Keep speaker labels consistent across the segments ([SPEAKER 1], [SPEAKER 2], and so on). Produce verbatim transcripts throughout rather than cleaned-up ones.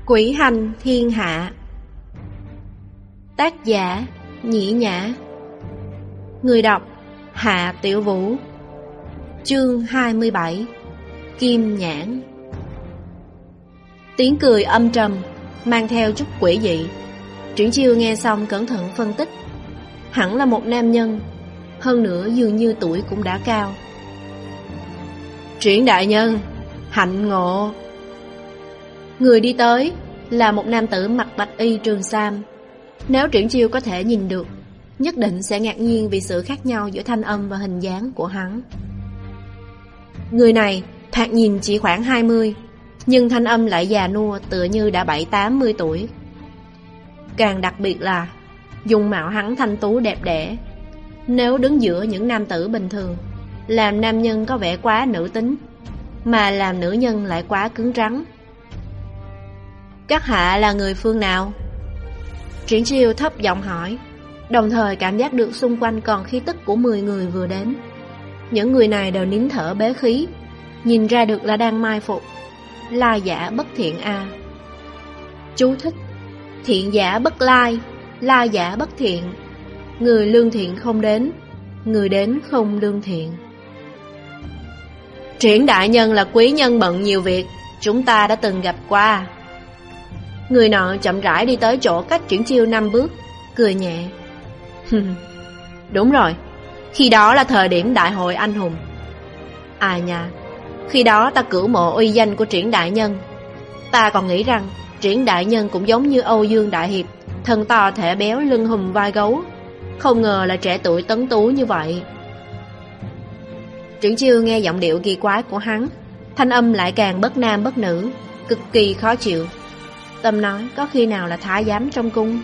[SPEAKER 1] Quỷ hành thiên hạ. Tác giả Nhĩ Nhã. Người đọc Hạ Tiểu Vũ. Chương hai mươi bảy. Kim Nhãn. Tiếng cười âm trầm mang theo chút quỷ dị. Triển Chiêu nghe xong cẩn thận phân tích. Hẳn là một nam nhân, hơn nữa dường như tuổi cũng đã cao. Triển đại nhân, hạnh ngộ. Người đi tới là một nam tử mặc bạch y trường sam. Nếu Triển Chiêu có thể nhìn được, nhất định sẽ ngạc nhiên vì sự khác nhau giữa thanh âm và hình dáng của hắn. Người này thoạt nhìn chỉ khoảng hai mươi, nhưng thanh âm lại già nua tựa như đã bảy tám mươi tuổi. Càng đặc biệt là dung mạo hắn thanh tú đẹp đẽ. Nếu đứng giữa những nam tử bình thường, làm nam nhân có vẻ quá nữ tính, mà làm nữ nhân lại quá cứng rắn. Các hạ là người phương nào? Triển Chiêu thấp giọng hỏi, đồng thời cảm giác được xung quanh còn khí tức của mười người vừa đến. Những người này đều nín thở bế khí, nhìn ra được là đang mai phục. La giả bất thiện a. À. Chú thích: thiện giả bất lai, la giả bất thiện. Người lương thiện không đến, người đến không lương thiện. Triển đại nhân là quý nhân bận nhiều việc, chúng ta đã từng gặp qua. Người nọ chậm rãi đi tới chỗ cách Triển Chiêu năm bước, cười nhẹ. Đúng rồi, khi đó là thời điểm đại hội anh hùng. À nha, khi đó ta cửu mộ uy danh của Triển đại nhân. Ta còn nghĩ rằng Triển đại nhân cũng giống như Âu Dương đại hiệp, thân to thể béo lưng hùm vai gấu. Không ngờ là trẻ tuổi tấn tú như vậy. Triển Chiêu nghe giọng điệu kỳ quái của hắn, thanh âm lại càng bất nam bất nữ, cực kỳ khó chịu. Tâm nói có khi nào là thái giám trong cung.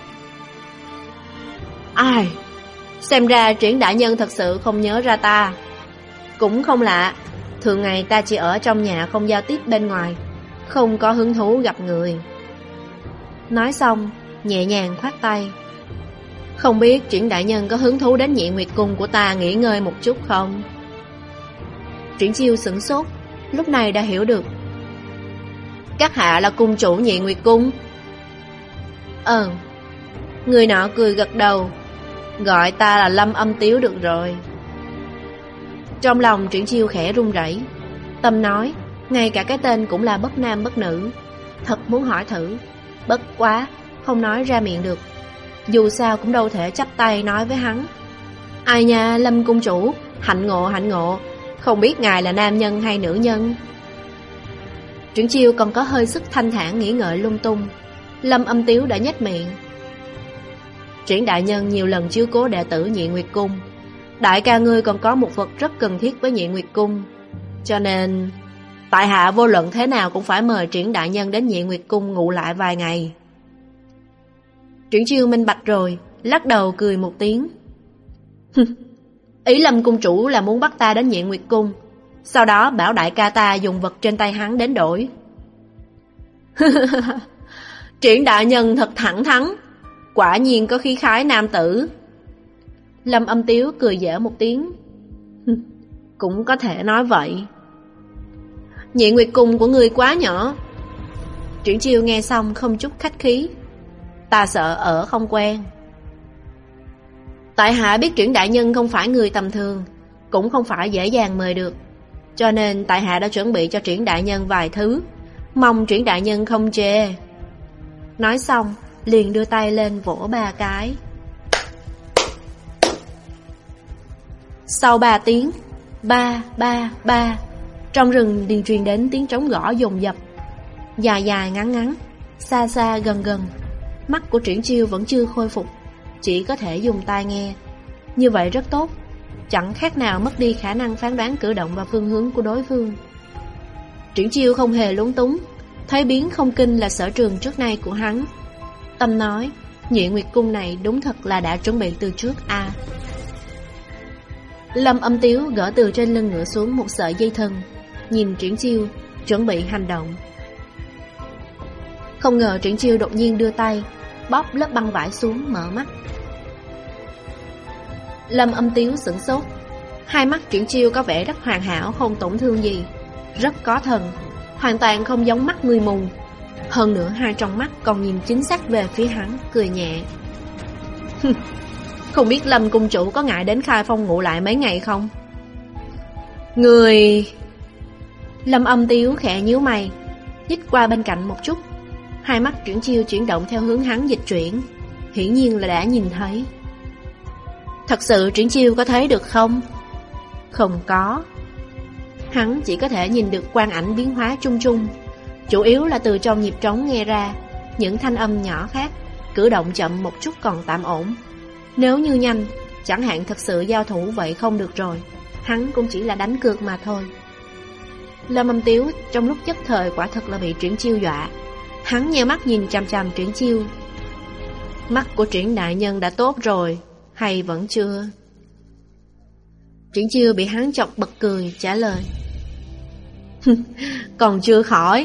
[SPEAKER 1] Ai, xem ra Triển đại nhân thật sự không nhớ ra ta. Cũng không lạ, thường ngày ta chỉ ở trong nhà không giao tiếp bên ngoài, không có hứng thú gặp người. Nói xong nhẹ nhàng khoát tay. Không biết Triển đại nhân có hứng thú đến Nhị Nguyệt cung của ta nghỉ ngơi một chút không? Triển Chiêu sửng sốt, lúc này đã hiểu được. Các hạ là cung chủ Nhị Nguyệt cung? Ờ. Người nọ cười gật đầu. Gọi ta là Lâm Âm Tiếu được rồi. Trong lòng Triển Chiêu khẽ run rẩy. Tâm nói, ngay cả cái tên cũng là bất nam bất nữ. Thật muốn hỏi thử, bất quá không nói ra miệng được. Dù sao cũng đâu thể chắp tay nói với hắn. Ai nha, Lâm cung chủ, hạnh ngộ hạnh ngộ. Không biết ngài là nam nhân hay nữ nhân? Triển Chiêu còn có hơi sức thanh thản nghĩ ngợi lung tung. Lâm Âm Tiếu đã nhếch miệng. Triển đại nhân nhiều lần chiếu cố đệ tử Nhị Nguyệt cung. Đại ca ngươi còn có một vật rất cần thiết với Nhị Nguyệt cung, cho nên tại hạ vô luận thế nào cũng phải mời Triển đại nhân đến Nhị Nguyệt cung ngủ lại vài ngày. Triển Chiêu minh bạch rồi, lắc đầu cười một tiếng. Ý Lâm cung chủ là muốn bắt ta đến Nhị Nguyệt cung, sau đó bảo đại ca ta dùng vật trên tay hắn đến đổi. Triển đại nhân thật thẳng thắn, quả nhiên có khí khái nam tử. Lâm Âm Tiếu cười giỡn một tiếng. Cũng có thể nói vậy. Nhị Nguyệt cung của ngươi quá nhỏ. Triển Chiêu nghe xong không chút khách khí. Ta sợ ở không quen. Tại hạ biết Triển đại nhân không phải người tầm thường, cũng không phải dễ dàng mời được, cho nên tại hạ đã chuẩn bị cho Triển đại nhân vài thứ, mong Triển đại nhân không chê. Nói xong liền đưa tay lên vỗ ba cái. Sau ba tiếng, ba ba ba, trong rừng liền truyền đến tiếng trống gõ dồn dập, dài dài ngắn ngắn, xa xa gần gần. Mắt của Triển Chiêu vẫn chưa khôi phục, chỉ có thể dùng tai nghe. Như vậy rất tốt, chẳng khác nào mất đi khả năng phán đoán cử động và phương hướng của đối phương. Triển Chiêu không hề lúng túng, thấy biến không kinh là sở trường trước nay của hắn. Tâm nói, Nhị Nguyệt cung này đúng thật là đã chuẩn bị từ trước a. À. Lâm Âm Tiếu gỡ từ trên lưng ngựa xuống một sợi dây thừng, nhìn Triển Chiêu, chuẩn bị hành động. Không ngờ Triển Chiêu đột nhiên đưa tay bóp lớp băng vải xuống, mở mắt. Lâm Âm Tiếu sửng sốt. Hai mắt Triển Chiêu có vẻ rất hoàn hảo, không tổn thương gì, rất có thần, hoàn toàn không giống mắt người mù. Hơn nữa hai trong mắt còn nhìn chính xác về phía hắn, cười nhẹ. Không biết Lâm cung chủ có ngại đến Khai Phong ngủ lại mấy ngày không? Người... Lâm Âm Tiếu khẽ nhíu mày, nhích qua bên cạnh một chút. Hai mắt Triển Chiêu chuyển động theo hướng hắn dịch chuyển, hiển nhiên là đã nhìn thấy. Thật sự Triển Chiêu có thấy được không? Không có. Hắn chỉ có thể nhìn được quang ảnh biến hóa chung chung, chủ yếu là từ trong nhịp trống nghe ra những thanh âm nhỏ khác. Cử động chậm một chút còn tạm ổn. Nếu như nhanh, chẳng hạn thật sự giao thủ vậy không được rồi. Hắn cũng chỉ là đánh cược mà thôi. Lâm Âm Tiếu trong lúc nhất thời quả thật là bị Triển Chiêu dọa. Hắn nheo mắt nhìn chằm chằm Triển Chiêu. Mắt của Triển đại nhân đã tốt rồi, hay vẫn chưa? Triển Chiêu bị hắn chọc bật cười, trả lời. Còn chưa khỏi.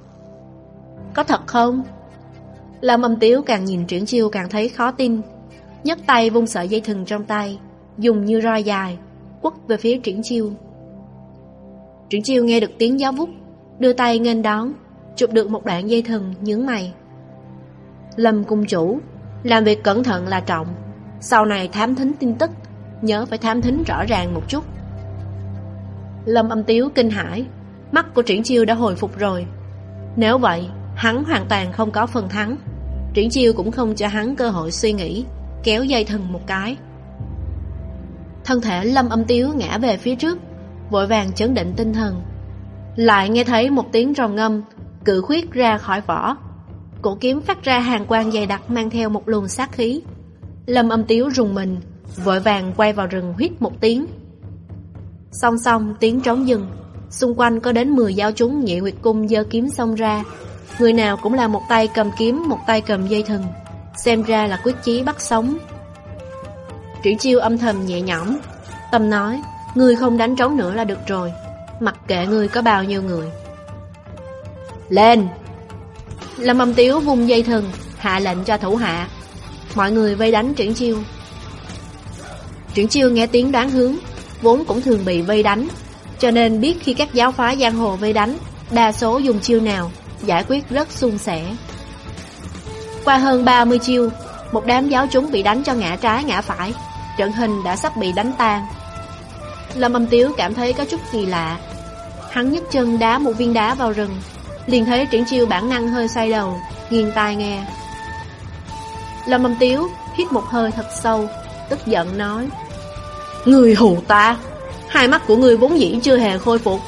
[SPEAKER 1] Có thật không? Lâm Âm Tiếu càng nhìn Triển Chiêu càng thấy khó tin, nhấc tay vung sợi dây thừng trong tay, dùng như roi dài, quất về phía Triển Chiêu. Triển Chiêu nghe được tiếng gió vút, đưa tay nghênh đón, chụp được một đoạn dây thừng, nhướng mày. Lâm cung chủ, làm việc cẩn thận là trọng, sau này thám thính tin tức, nhớ phải thám thính rõ ràng một chút. Lâm Âm Tiếu kinh hãi, mắt của Triển Chiêu đã hồi phục rồi. Nếu vậy, hắn hoàn toàn không có phần thắng. Triển Chiêu cũng không cho hắn cơ hội suy nghĩ, kéo dây thừng một cái. Thân thể Lâm Âm Tiếu ngã về phía trước, vội vàng chấn định tinh thần. Lại nghe thấy một tiếng rồng ngâm, cự khuyết ra khỏi vỏ. Cổ kiếm phát ra hàn quang dày đặc mang theo một luồng sát khí. Lâm Âm Tiếu rùng mình, vội vàng quay vào rừng huýt một tiếng. Song song tiếng trống dừng, xung quanh có đến mười giáo chúng Nhị Nguyệt Cung giơ kiếm xông ra. Người nào cũng là một tay cầm kiếm, một tay cầm dây thừng, xem ra là quyết chí bắt sống. Triển Chiêu âm thầm nhẹ nhõm, tâm nói, ngươi không đánh trống nữa là được rồi, mặc kệ ngươi có bao nhiêu người. Lên! Lâm Âm Tiếu vung dây thừng, hạ lệnh cho thủ hạ. Mọi người vây đánh Triển Chiêu. Triển Chiêu nghe tiếng đoán hướng, vốn cũng thường bị vây đánh, cho nên biết khi các giáo phái giang hồ vây đánh, đa số dùng chiêu nào, giải quyết rất suôn sẻ. Qua hơn ba mươi chiêu, một đám giáo chúng bị đánh cho ngã trái ngã phải, trận hình đã sắp bị đánh tan. Lâm Âm Tiếu cảm thấy có chút kỳ lạ. Hắn nhấc chân đá một viên đá vào rừng, liền thấy Triển Chiêu bản năng hơi xoay đầu, nghiêng tai nghe. Lâm Âm Tiếu hít một hơi thật sâu, tức giận nói, ngươi hù ta, hai mắt của ngươi vốn dĩ chưa hề khôi phục.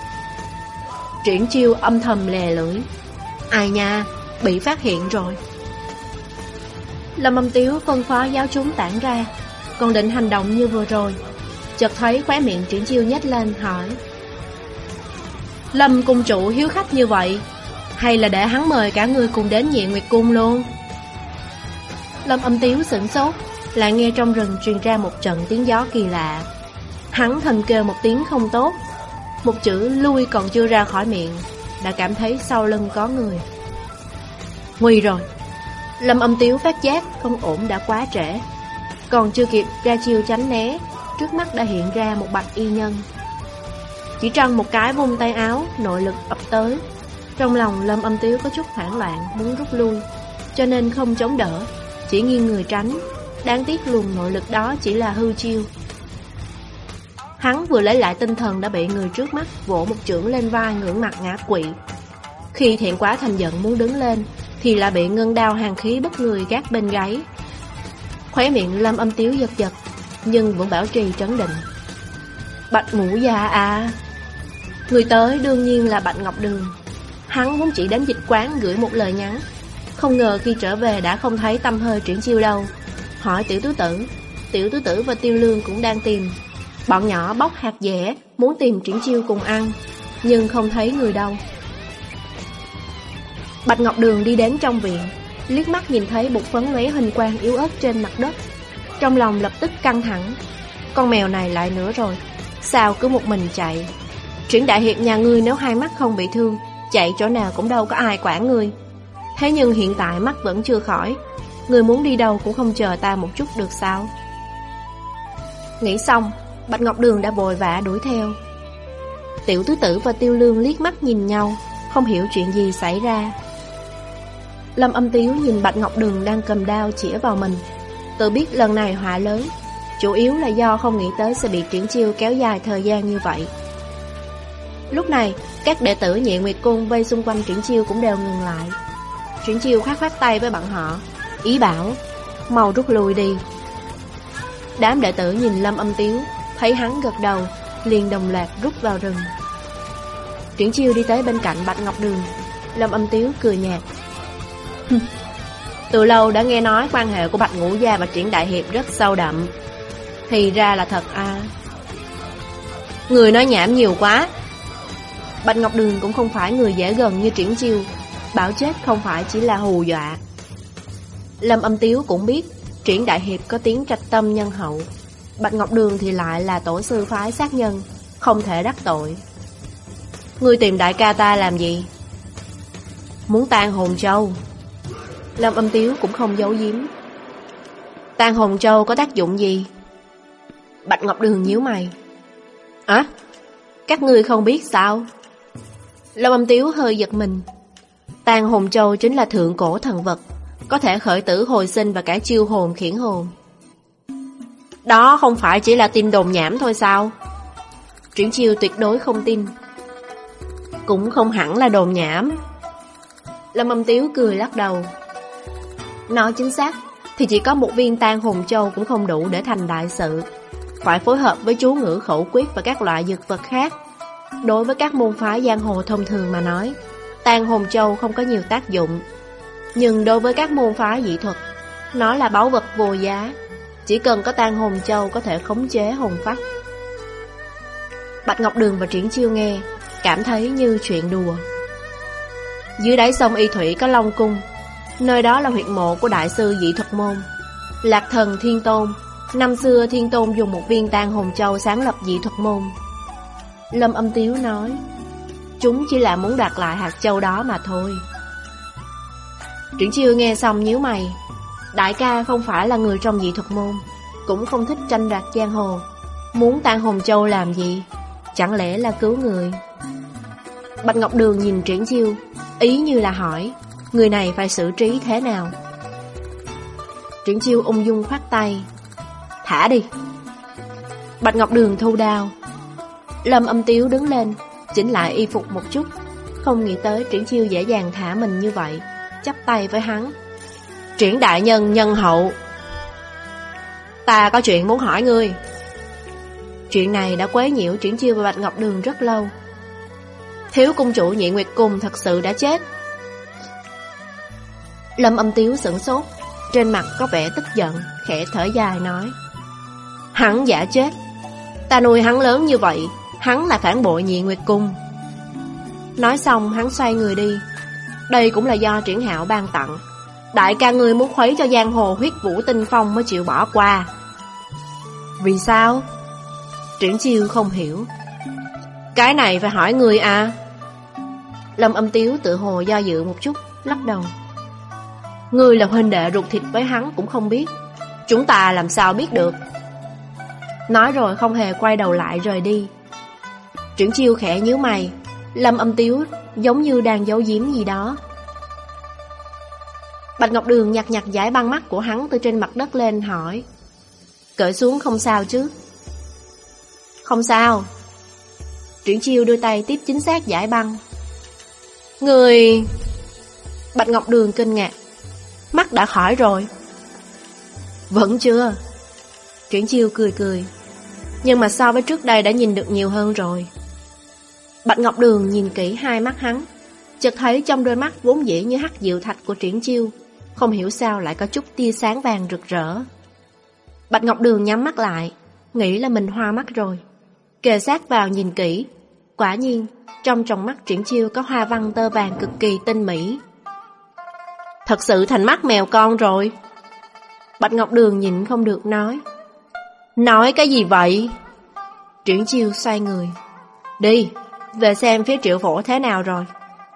[SPEAKER 1] Triển Chiêu âm thầm lè lưỡi, ai nha, bị phát hiện rồi. Lâm Âm Tiếu phân phó giáo chúng tản ra, còn định hành động như vừa rồi, chợt thấy khóe miệng Triển Chiêu nhếch lên hỏi, Lâm cung chủ hiếu khách như vậy, hay là để hắn mời cả người cùng đến Nhị Nguyệt Cung luôn? Lâm Âm Tiếu sửng sốt, lại nghe trong rừng truyền ra một trận tiếng gió kỳ lạ. Hắn thầm kêu một tiếng không tốt, một chữ lui còn chưa ra khỏi miệng, đã cảm thấy sau lưng có người. Nguy rồi! Lâm Âm Tiếu phát giác không ổn đã quá trễ, còn chưa kịp ra chiêu tránh né, trước mắt đã hiện ra một bạch y nhân. Chỉ trăng một cái vung tay áo, nội lực ập tới. Trong lòng Lâm Âm Tiếu có chút hoảng loạn, muốn rút lui, cho nên không chống đỡ, chỉ nghiêng người tránh. Đáng tiếc luồng nội lực đó chỉ là hư chiêu. Hắn vừa lấy lại tinh thần đã bị người trước mắt vỗ một chưởng lên vai, ngưỡng mặt ngã quỵ. Khi thẹn quá thành giận muốn đứng lên, thì lại bị ngân đao hàn khí bất người gác bên gáy. Khóe miệng Lâm Âm Tiếu giật giật, nhưng vẫn bảo trì trấn định. Bạch Ngũ Gia à! Người tới đương nhiên là Bạch Ngọc Đường. Hắn vốn chỉ đến dịch quán gửi một lời nhắn, không ngờ khi trở về đã không thấy tăm hơi Triển Chiêu đâu. Hỏi Tiểu Tứ Tử, Tiểu Tứ Tử và Tiêu Lương cũng đang tìm. Bọn nhỏ bóc hạt dẻ, muốn tìm Triển Chiêu cùng ăn, nhưng không thấy người đâu. Bạch Ngọc Đường đi đến trong viện, liếc mắt nhìn thấy bột phấn lóe hình quang yếu ớt trên mặt đất, trong lòng lập tức căng thẳng. Con mèo này lại nữa rồi, sao cứ một mình chạy? Triển đại hiệp nhà ngươi nếu hai mắt không bị thương, chạy chỗ nào cũng đâu có ai quản ngươi. Thế nhưng hiện tại mắt vẫn chưa khỏi, ngươi muốn đi đâu cũng không chờ ta một chút được sao? Nghĩ xong, Bạch Ngọc Đường đã vội vã đuổi theo. Tiểu Tứ Tử và Tiêu Lương liếc mắt nhìn nhau, không hiểu chuyện gì xảy ra. Lâm Âm Tiếu nhìn Bạch Ngọc Đường đang cầm đao chĩa vào mình, tự biết lần này họa lớn, chủ yếu là do không nghĩ tới sẽ bị Triển Chiêu kéo dài thời gian như vậy. Lúc này, các đệ tử Nhị Nguyệt Cung vây xung quanh Triển Chiêu cũng đều ngừng lại. Triển Chiêu khoát khoát tay với bọn họ, ý bảo mau rút lui đi. Đám đệ tử nhìn Lâm Âm Tiếu, thấy hắn gật đầu, liền đồng loạt rút vào rừng. Triển Chiêu đi tới bên cạnh Bạch Ngọc Đường. Lâm Âm Tiếu cười nhạt, từ lâu đã nghe nói quan hệ của Bạch Ngũ Gia và Triển Đại Hiệp rất sâu đậm. Thì ra là thật à? Người nói nhảm nhiều quá. Bạch Ngọc Đường cũng không phải người dễ gần như Triển Chiêu, bảo chết không phải chỉ là hù dọa. Lâm Âm Tiếu cũng biết Triển Đại Hiệp có tiếng trạch tâm nhân hậu, Bạch Ngọc Đường thì lại là tổ sư phái sát nhân, không thể đắc tội. Ngươi tìm đại ca ta làm gì? Muốn tan hồn châu. Lâm Âm Tiếu cũng không giấu giếm. Tan hồn châu có tác dụng gì? Bạch Ngọc Đường nhíu mày. À, các ngươi không biết sao? Lâm Âm Tiếu hơi giật mình. Tan hồn châu chính là thượng cổ thần vật, có thể khởi tử hồi sinh và cả chiêu hồn khiển hồn. Đó không phải chỉ là tin đồn nhảm thôi sao? Triển Chiêu tuyệt đối không tin. Cũng không hẳn là đồn nhảm. Lâm Âm Tiếu cười lắc đầu. Nói chính xác thì chỉ có một viên tan hồn châu cũng không đủ để thành đại sự, phải phối hợp với chú ngữ khẩu quyết và các loại dược vật khác. Đối với các môn phái giang hồ thông thường mà nói, tan hồn châu không có nhiều tác dụng, nhưng đối với các môn phái dị thuật, nó là báu vật vô giá. Chỉ cần có tan hồn châu có thể khống chế hồn phách. Bạch Ngọc Đường và Triển Chiêu nghe, cảm thấy như chuyện đùa. Dưới đáy sông Y Thủy có Long Cung, nơi đó là huyệt mộ của đại sư dị thuật môn Lạc Thần Thiên Tôn. Năm xưa Thiên Tôn dùng một viên tan hồn châu sáng lập dị thuật môn. Lâm Âm Tiếu nói, chúng chỉ là muốn đoạt lại hạt châu đó mà thôi. Triển Chiêu nghe xong nhíu mày. Đại ca không phải là người trong dị thuật môn, cũng không thích tranh đoạt giang hồ, muốn tan hồn châu làm gì? Chẳng lẽ là cứu người? Bạch Ngọc Đường nhìn Triển Chiêu, ý như là hỏi, người này phải xử trí thế nào? Triển Chiêu ung dung khoát tay, thả đi. Bạch Ngọc Đường thu đao. Lâm Âm Tiếu đứng lên, chỉnh lại y phục một chút, không nghĩ tới Triển Chiêu dễ dàng thả mình như vậy, chắp tay với hắn. Triển đại nhân nhân hậu, ta có chuyện muốn hỏi ngươi. Chuyện này đã quấy nhiễu Triển Chiêu và Bạch Ngọc Đường rất lâu. Thiếu cung chủ Nhị Nguyệt Cung thật sự đã chết. Lâm Âm Tiếu sửng sốt, trên mặt có vẻ tức giận, khẽ thở dài nói, hắn giả chết. Ta nuôi hắn lớn như vậy, hắn là phản bội Nhị Nguyệt Cung. Nói xong hắn xoay người đi. Đây cũng là do Triển Hạo ban tặng. Đại ca ngươi muốn khuấy cho giang hồ huyết vũ tinh phong mới chịu bỏ qua. Vì sao? Triển Chiêu không hiểu. Cái này phải hỏi ngươi à? Lâm Âm Tiếu tự hồ do dự một chút, lắc đầu. Ngươi là huynh đệ ruột thịt với hắn cũng không biết, chúng ta làm sao biết được? Nói rồi không hề quay đầu lại rời đi. Triển Chiêu khẽ nhíu mày. Lâm Âm Tiếu giống như đang giấu giếm gì đó. Bạch Ngọc Đường nhặt nhặt giải băng mắt của hắn từ trên mặt đất lên, hỏi, cởi xuống không sao chứ? Không sao. Triển Chiêu đưa tay tiếp chính xác giải băng. Người... Bạch Ngọc Đường kinh ngạc. Mắt đã khỏi rồi? Vẫn chưa. Triển Chiêu cười cười. Nhưng mà so với trước đây đã nhìn được nhiều hơn rồi. Bạch Ngọc Đường nhìn kỹ hai mắt hắn, chợt thấy trong đôi mắt vốn dĩ như hắc diệu thạch của Triển Chiêu, không hiểu sao lại có chút tia sáng vàng rực rỡ. Bạch Ngọc Đường nhắm mắt lại, nghĩ là mình hoa mắt rồi, kề sát vào nhìn kỹ. Quả nhiên, trong tròng mắt Triển Chiêu có hoa văn tơ vàng cực kỳ tinh mỹ. Thật sự thành mắt mèo con rồi. Bạch Ngọc Đường nhịn không được nói. Nói cái gì vậy? Triển Chiêu xoay người. Đi, về xem phía Triệu Phổ thế nào rồi.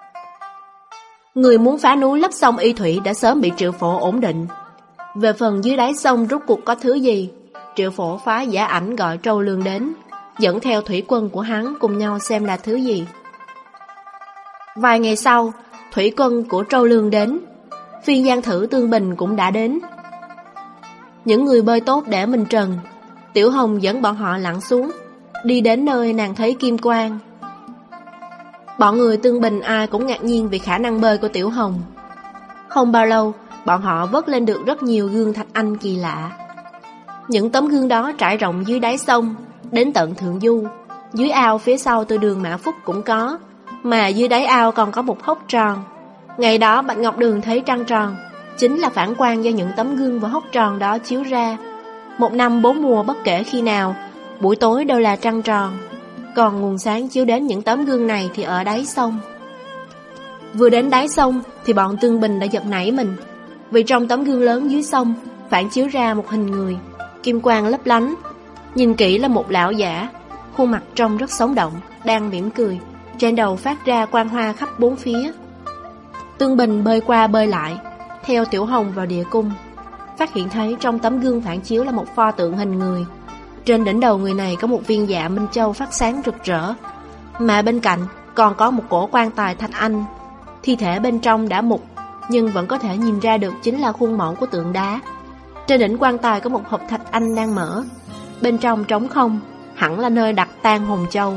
[SPEAKER 1] Người muốn phá núi lấp sông Y Thủy đã sớm bị Triệu Phổ ổn định. Về phần dưới đáy sông rốt cuộc có thứ gì, Triệu Phổ phá giả ảnh gọi Trâu Lương đến, dẫn theo thủy quân của hắn cùng nhau xem là thứ gì. Vài ngày sau, thủy quân của Trâu Lương đến. Phiên Giang Thử Tương Bình cũng đã đến. Những người bơi tốt để mình trần. Tiểu Hồng dẫn bọn họ lặn xuống, đi đến nơi nàng thấy kim quang. Bọn người Tương Bình ai cũng ngạc nhiên vì khả năng bơi của Tiểu Hồng. Không bao lâu, bọn họ vớt lên được rất nhiều gương thạch anh kỳ lạ. Những tấm gương đó trải rộng dưới đáy sông, đến tận thượng du. Dưới ao phía sau từ đường Mã Phúc cũng có, mà dưới đáy ao còn có một hốc tròn. Ngày đó Bạch Ngọc Đường thấy trăng tròn, chính là phản quang do những tấm gương và hốc tròn đó chiếu ra. Một năm bốn mùa bất kể khi nào, buổi tối đều là trăng tròn. Còn nguồn sáng chiếu đến những tấm gương này thì ở đáy sông. Vừa đến đáy sông thì bọn Tương Bình đã giật nảy mình, vì trong tấm gương lớn dưới sông phản chiếu ra một hình người, kim quang lấp lánh. Nhìn kỹ là một lão giả, khuôn mặt trông rất sống động, đang mỉm cười, trên đầu phát ra quang hoa khắp bốn phía. Tương Bình bơi qua bơi lại, theo Tiểu Hồng vào địa cung, phát hiện thấy trong tấm gương phản chiếu là một pho tượng hình người. Trên đỉnh đầu người này có một viên dạ Minh Châu phát sáng rực rỡ, mà bên cạnh còn có một cổ quan tài thạch anh. Thi thể bên trong đã mục, nhưng vẫn có thể nhìn ra được chính là khuôn mẫu của tượng đá. Trên đỉnh quan tài có một hộp thạch anh đang mở, bên trong trống không, hẳn là nơi đặt tang hồn châu.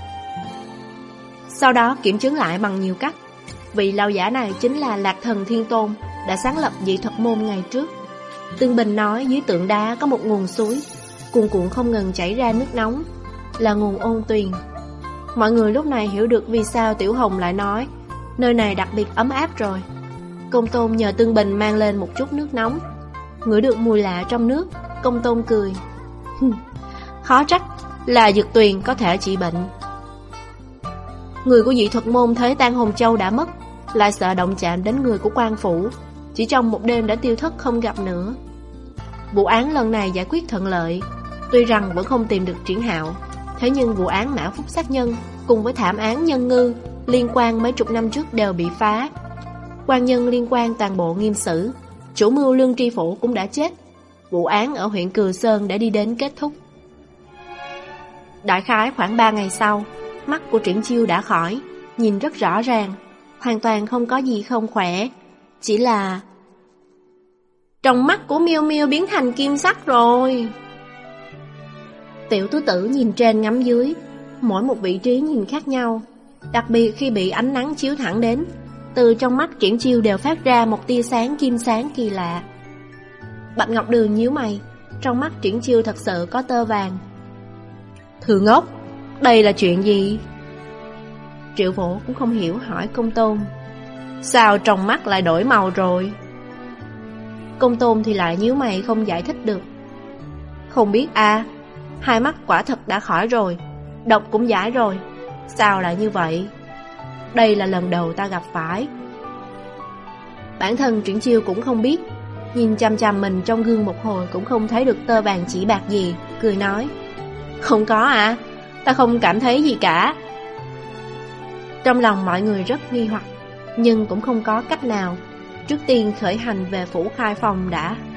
[SPEAKER 1] Sau đó kiểm chứng lại bằng nhiều cách, vị lão giả này chính là Lạc Thần Thiên Tôn, đã sáng lập dị thuật môn ngày trước. Tương Bình nói dưới tượng đá có một nguồn suối, cuồn cuộn không ngừng chảy ra nước nóng, là nguồn ôn tuyền. Mọi người lúc này hiểu được vì sao Tiểu Hồng lại nói nơi này đặc biệt ấm áp rồi. Công Tôn nhờ Tương Bình mang lên một chút nước nóng. Ngửi được mùi lạ trong nước, Công Tôn cười. Khó trách là dược tuyền có thể trị bệnh. Người của dị thuật môn thấy tang hồn châu đã mất, lại sợ động chạm đến người của quan phủ, chỉ trong một đêm đã tiêu thất không gặp nữa. Vụ án lần này giải quyết thuận lợi, tuy rằng vẫn không tìm được Triển Hạo, thế nhưng vụ án Mã Phúc sát nhân cùng với thảm án Nhân Ngư liên quan mấy chục năm trước đều bị phá. Quan nhân liên quan toàn bộ nghiêm xử, chủ mưu Lương Tri Phủ cũng đã chết. Vụ án ở huyện Cừ Sơn đã đi đến kết thúc. Đại khái khoảng ba ngày sau, mắt của Triển Chiêu đã khỏi, nhìn rất rõ ràng, hoàn toàn không có gì không khỏe, chỉ là trong mắt của Miêu Miêu biến thành kim sắc rồi. Tiểu Tứ Tử nhìn trên ngắm dưới, mỗi một vị trí nhìn khác nhau, đặc biệt khi bị ánh nắng chiếu thẳng đến, từ trong mắt Triển Chiêu đều phát ra một tia sáng kim sáng kỳ lạ. Bạch Ngọc Đường nhíu mày, trong mắt Triển Chiêu thật sự có tơ vàng. Thư ngốc, đây là chuyện gì? Triệu Phổ cũng không hiểu, hỏi Công Tôn. Sao trong mắt lại đổi màu rồi? Công Tôn thì lại nhíu mày không giải thích được. Không biết à, hai mắt quả thật đã khỏi rồi, độc cũng giải rồi, sao lại như vậy? Đây là lần đầu ta gặp phải. Bản thân Triển Chiêu cũng không biết, nhìn chằm chằm mình trong gương một hồi cũng không thấy được tơ vàng chỉ bạc gì, cười nói. Không có à, ta không cảm thấy gì cả. Trong lòng mọi người rất nghi hoặc, nhưng cũng không có cách nào. Trước tiên khởi hành về phủ Khai Phòng đã.